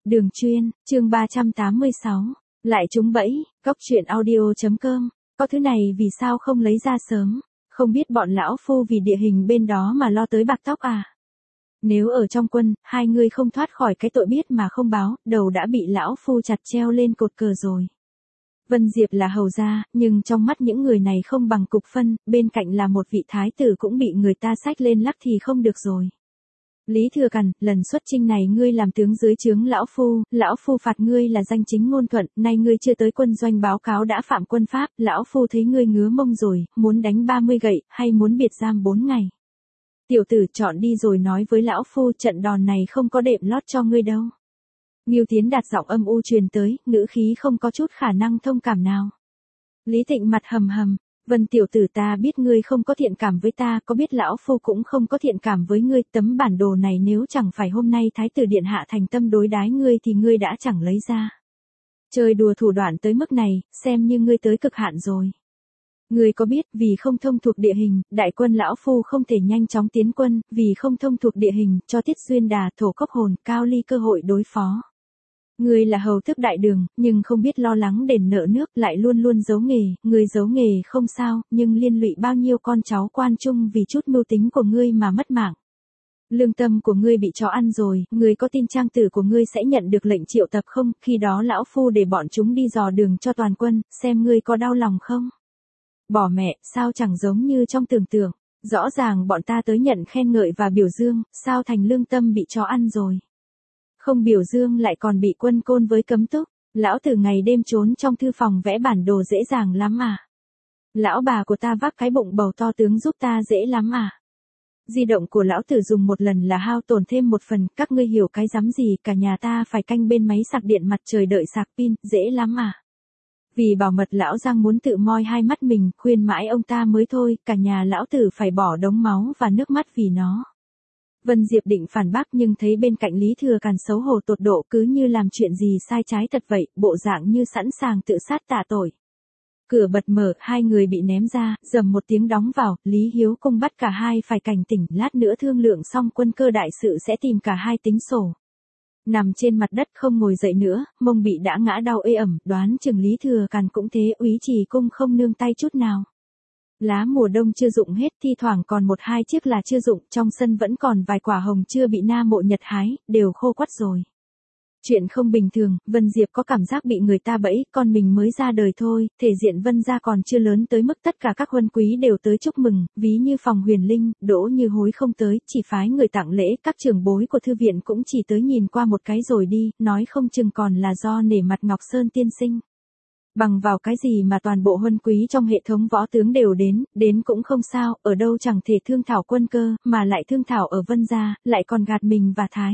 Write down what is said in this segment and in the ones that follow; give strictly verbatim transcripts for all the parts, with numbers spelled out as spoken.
Đường chuyên, chương ba trăm tám mươi sáu. Lại trúng bẫy, cóc truyện audio chấm com. Có thứ này vì sao không lấy ra sớm? Không biết bọn lão phu vì địa hình bên đó mà lo tới bạc tóc à? Nếu ở trong quân, hai người không thoát khỏi cái tội biết mà không báo, đầu đã bị lão phu chặt treo lên cột cờ rồi. Vân Diệp là hầu gia, nhưng trong mắt những người này không bằng cục phân, bên cạnh là một vị thái tử cũng bị người ta xách lên lắc thì không được rồi. Lý Thừa Càn, lần xuất chinh này ngươi làm tướng dưới trướng lão phu, lão phu phạt ngươi là danh chính ngôn thuận, nay ngươi chưa tới quân doanh báo cáo đã phạm quân pháp, lão phu thấy ngươi ngứa mông rồi, muốn đánh ba mươi gậy, hay muốn biệt giam bốn ngày. Tiểu tử chọn đi rồi nói với lão phu trận đòn này không có đệm lót cho ngươi đâu. Ngưu Tiến Đạt giọng âm u truyền tới, ngữ khí không có chút khả năng thông cảm nào. Lý Thịnh mặt hầm hầm. Vân tiểu tử ta biết ngươi không có thiện cảm với ta, có biết lão phu cũng không có thiện cảm với ngươi, tấm bản đồ này nếu chẳng phải hôm nay thái tử điện hạ thành tâm đối đái ngươi thì ngươi đã chẳng lấy ra. Chơi đùa thủ đoạn tới mức này, xem như ngươi tới cực hạn rồi. Ngươi có biết vì không thông thuộc địa hình, đại quân lão phu không thể nhanh chóng tiến quân, vì không thông thuộc địa hình, cho Tiết Duyên Đà, Thổ Cốc Hồn, Cao Ly cơ hội đối phó. Ngươi là hầu tước đại đường, nhưng không biết lo lắng đền nợ nước, lại luôn luôn giấu nghề, ngươi giấu nghề không sao, nhưng liên lụy bao nhiêu con cháu quan trung vì chút mưu tính của ngươi mà mất mạng. Lương tâm của ngươi bị chó ăn rồi, ngươi có tin trang tử của ngươi sẽ nhận được lệnh triệu tập không, khi đó lão phu để bọn chúng đi dò đường cho toàn quân, xem ngươi có đau lòng không? Bỏ mẹ, sao chẳng giống như trong tưởng tượng, rõ ràng bọn ta tới nhận khen ngợi và biểu dương, sao thành lương tâm bị chó ăn rồi? Không biểu dương lại còn bị quân côn với cấm túc, lão tử ngày đêm trốn trong thư phòng vẽ bản đồ dễ dàng lắm à. Lão bà của ta vác cái bụng bầu to tướng giúp ta dễ lắm à. Di động của lão tử dùng một lần là hao tổn thêm một phần, các ngươi hiểu cái rắm gì, cả nhà ta phải canh bên máy sạc điện mặt trời đợi sạc pin, dễ lắm à. Vì bảo mật lão Giang muốn tự moi hai mắt mình, khuyên mãi ông ta mới thôi, cả nhà lão tử phải bỏ đống máu và nước mắt vì nó. Vân Diệp định phản bác nhưng thấy bên cạnh Lý Thừa Càn xấu hổ tột độ cứ như làm chuyện gì sai trái thật vậy, bộ dạng như sẵn sàng tự sát tạ tội. Cửa bật mở, hai người bị ném ra, dầm một tiếng đóng vào, Lý Hiếu Cung bắt cả hai phải cảnh tỉnh, lát nữa thương lượng xong quân cơ đại sự sẽ tìm cả hai tính sổ. Nằm trên mặt đất không ngồi dậy nữa, mông bị đã ngã đau ê ẩm, đoán chừng Lý Thừa Càn cũng thế, Úy Trì Cung không nương tay chút nào. Lá mùa đông chưa rụng hết, thi thoảng còn một hai chiếc là chưa rụng, trong sân vẫn còn vài quả hồng chưa bị Na Mộ Nhật hái, đều khô quắt rồi. Chuyện không bình thường, Vân Diệp có cảm giác bị người ta bẫy, con mình mới ra đời thôi, thể diện Vân gia còn chưa lớn tới mức tất cả các huân quý đều tới chúc mừng, ví như Phòng Huyền Linh, Đỗ Như Hối không tới, chỉ phái người tặng lễ, các trưởng bối của thư viện cũng chỉ tới nhìn qua một cái rồi đi, nói không chừng còn là do nể mặt Ngọc Sơn tiên sinh. Bằng vào cái gì mà toàn bộ huân quý trong hệ thống võ tướng đều đến, đến cũng không sao, ở đâu chẳng thể thương thảo quân cơ, mà lại thương thảo ở Vân gia, lại còn gạt mình và Thái.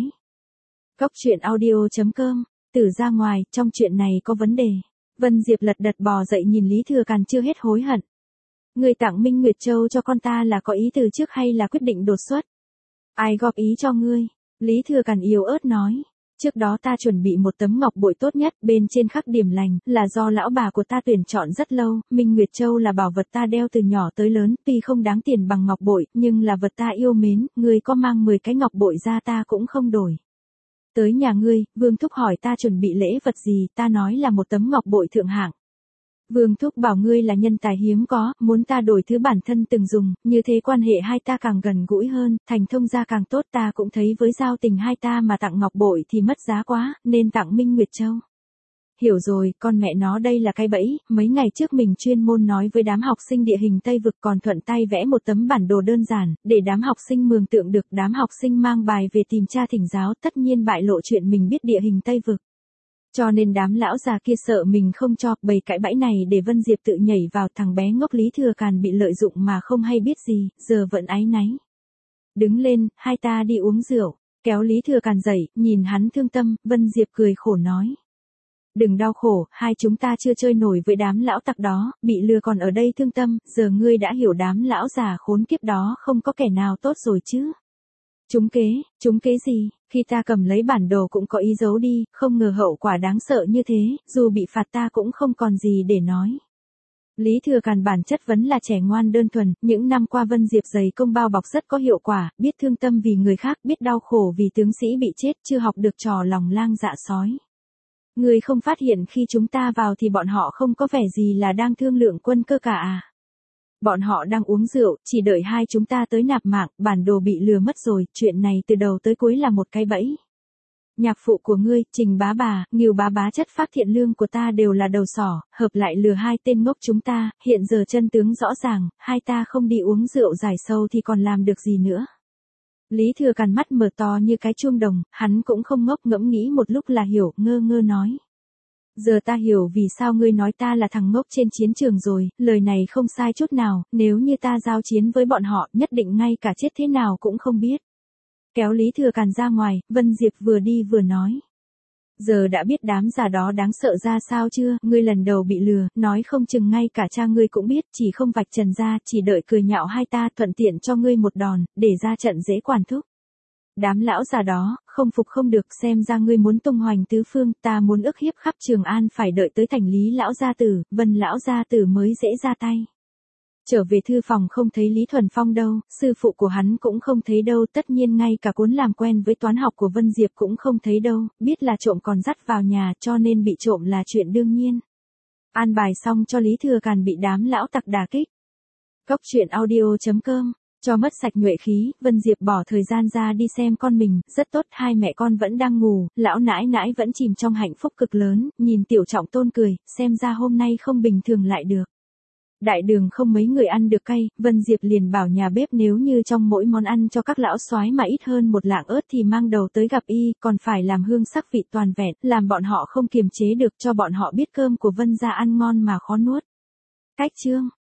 Cóc truyện audio chấm com, tử ra ngoài, trong chuyện này có vấn đề. Vân Diệp lật đật bò dậy nhìn Lý Thừa Càn chưa hết hối hận. Người tặng Minh Nguyệt Châu cho con ta là có ý từ trước hay là quyết định đột xuất? Ai góp ý cho ngươi? Lý Thừa Càn yếu ớt nói. Trước đó ta chuẩn bị một tấm ngọc bội tốt nhất, bên trên khắc điểm lành, là do lão bà của ta tuyển chọn rất lâu, Minh Nguyệt Châu là bảo vật ta đeo từ nhỏ tới lớn, tuy không đáng tiền bằng ngọc bội, nhưng là vật ta yêu mến, ngươi có mang mười cái ngọc bội ra ta cũng không đổi. Tới nhà ngươi, Vương Thúc hỏi ta chuẩn bị lễ vật gì, ta nói là một tấm ngọc bội thượng hạng. Vương Thúc bảo ngươi là nhân tài hiếm có, muốn ta đổi thứ bản thân từng dùng, như thế quan hệ hai ta càng gần gũi hơn, thành thông gia càng tốt, ta cũng thấy với giao tình hai ta mà tặng ngọc bội thì mất giá quá, nên tặng Minh Nguyệt Châu. Hiểu rồi, con mẹ nó đây là cái bẫy, mấy ngày trước mình chuyên môn nói với đám học sinh địa hình Tây Vực còn thuận tay vẽ một tấm bản đồ đơn giản, để đám học sinh mường tượng được, đám học sinh mang bài về tìm cha thỉnh giáo, tất nhiên bại lộ chuyện mình biết địa hình Tây Vực. Cho nên đám lão già kia sợ mình không cho, bày cãi bẫy này để Vân Diệp tự nhảy vào, thằng bé ngốc Lý Thừa Càn bị lợi dụng mà không hay biết gì, giờ vẫn áy náy. Đứng lên, hai ta đi uống rượu, kéo Lý Thừa Càn dậy, nhìn hắn thương tâm, Vân Diệp cười khổ nói. Đừng đau khổ, hai chúng ta chưa chơi nổi với đám lão tặc đó, bị lừa còn ở đây thương tâm, giờ ngươi đã hiểu đám lão già khốn kiếp đó không có kẻ nào tốt rồi chứ. Trúng kế, trúng kế gì, khi ta cầm lấy bản đồ cũng có ý giấu đi, không ngờ hậu quả đáng sợ như thế, dù bị phạt ta cũng không còn gì để nói. Lý Thừa Càn bản chất vẫn là trẻ ngoan đơn thuần, những năm qua Vân Diệp dày công bao bọc rất có hiệu quả, biết thương tâm vì người khác, biết đau khổ vì tướng sĩ bị chết, chưa học được trò lòng lang dạ sói. Người không phát hiện khi chúng ta vào thì bọn họ không có vẻ gì là đang thương lượng quân cơ cả à. Bọn họ đang uống rượu, chỉ đợi hai chúng ta tới nạp mạng, bản đồ bị lừa mất rồi, chuyện này từ đầu tới cuối là một cái bẫy. Nhạc phụ của ngươi, Trình bá bà, Ngưu bá bá chất phác thiện lương của ta đều là đầu sỏ, hợp lại lừa hai tên ngốc chúng ta, hiện giờ chân tướng rõ ràng, hai ta không đi uống rượu giải sâu thì còn làm được gì nữa. Lý Thừa Càn mắt mở to như cái chuông đồng, hắn cũng không ngốc, ngẫm nghĩ một lúc là hiểu, ngơ ngơ nói. Giờ ta hiểu vì sao ngươi nói ta là thằng ngốc trên chiến trường rồi, lời này không sai chút nào, nếu như ta giao chiến với bọn họ, nhất định ngay cả chết thế nào cũng không biết. Kéo Lý Thừa Càn ra ngoài, Vân Diệp vừa đi vừa nói. Giờ đã biết đám già đó đáng sợ ra sao chưa, ngươi lần đầu bị lừa, nói không chừng ngay cả cha ngươi cũng biết, chỉ không vạch trần ra, chỉ đợi cười nhạo hai ta, thuận tiện cho ngươi một đòn, để ra trận dễ quản thúc. Đám lão già đó, không phục không được, xem ra ngươi muốn tung hoành tứ phương, ta muốn ức hiếp khắp Trường An, phải đợi tới thành Lý lão gia tử, Vân lão gia tử mới dễ ra tay. Trở về thư phòng không thấy Lý Thuần Phong đâu, sư phụ của hắn cũng không thấy đâu, tất nhiên ngay cả cuốn làm quen với toán học của Vân Diệp cũng không thấy đâu, biết là trộm còn dắt vào nhà, cho nên bị trộm là chuyện đương nhiên. An bài xong cho Lý Thừa Càn bị đám lão tặc đả kích. Cốc truyện audio chấm com, cho mất sạch nhuệ khí, Vân Diệp bỏ thời gian ra đi xem con mình, rất tốt, hai mẹ con vẫn đang ngủ, lão nãi nãi vẫn chìm trong hạnh phúc cực lớn, nhìn Tiểu Trọng Tôn cười, xem ra hôm nay không bình thường lại được. Đại đường không mấy người ăn được cay, Vân Diệp liền bảo nhà bếp nếu như trong mỗi món ăn cho các lão soái mà ít hơn một lạng ớt thì mang đầu tới gặp y, còn phải làm hương sắc vị toàn vẹn, làm bọn họ không kiềm chế được, cho bọn họ biết cơm của Vân gia ăn ngon mà khó nuốt. Cách chương